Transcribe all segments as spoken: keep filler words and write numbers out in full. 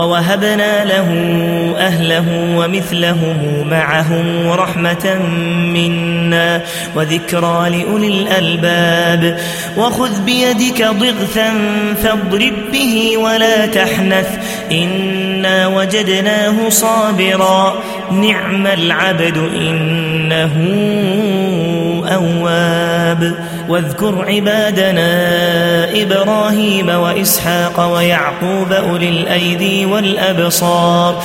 ووهبنا له أهله ومثلهم معهم رحمة منا وذكرى لأولي الألباب وخذ بيدك ضغثا فاضرب به ولا تحنث إنا وجدناه صابرا نعم العبد إنه أواب واذكر عبادنا إبراهيم وإسحاق ويعقوب أولي الأيدي والأبصار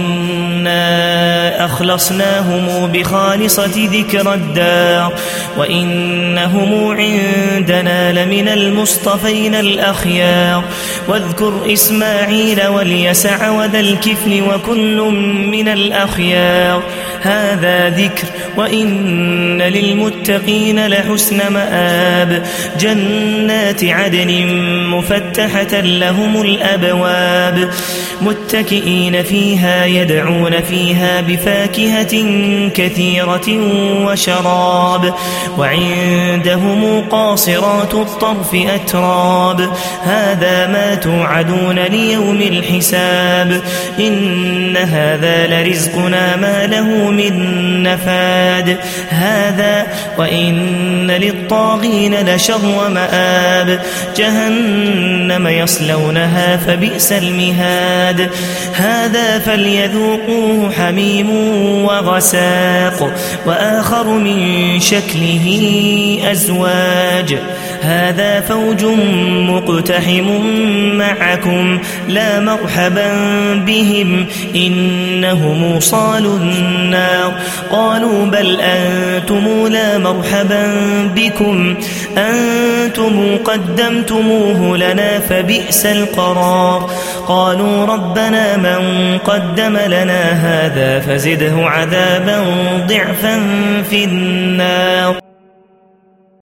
إنا أخلصناهم بخالصة ذكر الدار وإنهم عندنا لمن المصطفين الأخيار واذكر إسماعيل واليسع وذا الكفل وكل من الأخيار هذا ذكر وإن للمتقين لحسن مآب جنات عدن مفتحة لهم الأبواب متكئين فيها يدعون فيها بفاكهة كثيرة وشراب وعندهم قاصرات الطرف أتراب هذا ما توعدون ليوم الحساب إن هذا لرزقنا ما له من نفاد هذا وإن للطاغين لشر مآب جهنم يصلونها فبئس المهاد هذا فليذوقوه حميم وغساق وآخر من شكله أزواج هذا فوج مقتحم معكم لا مرحبا بهم إنهم صالوا النار قالوا بل أنتم لا مرحبا بكم أنتم قدمتموه لنا فبئس القرار قالوا ربنا من قدم لنا هذا فزده عذابا ضعفا في النار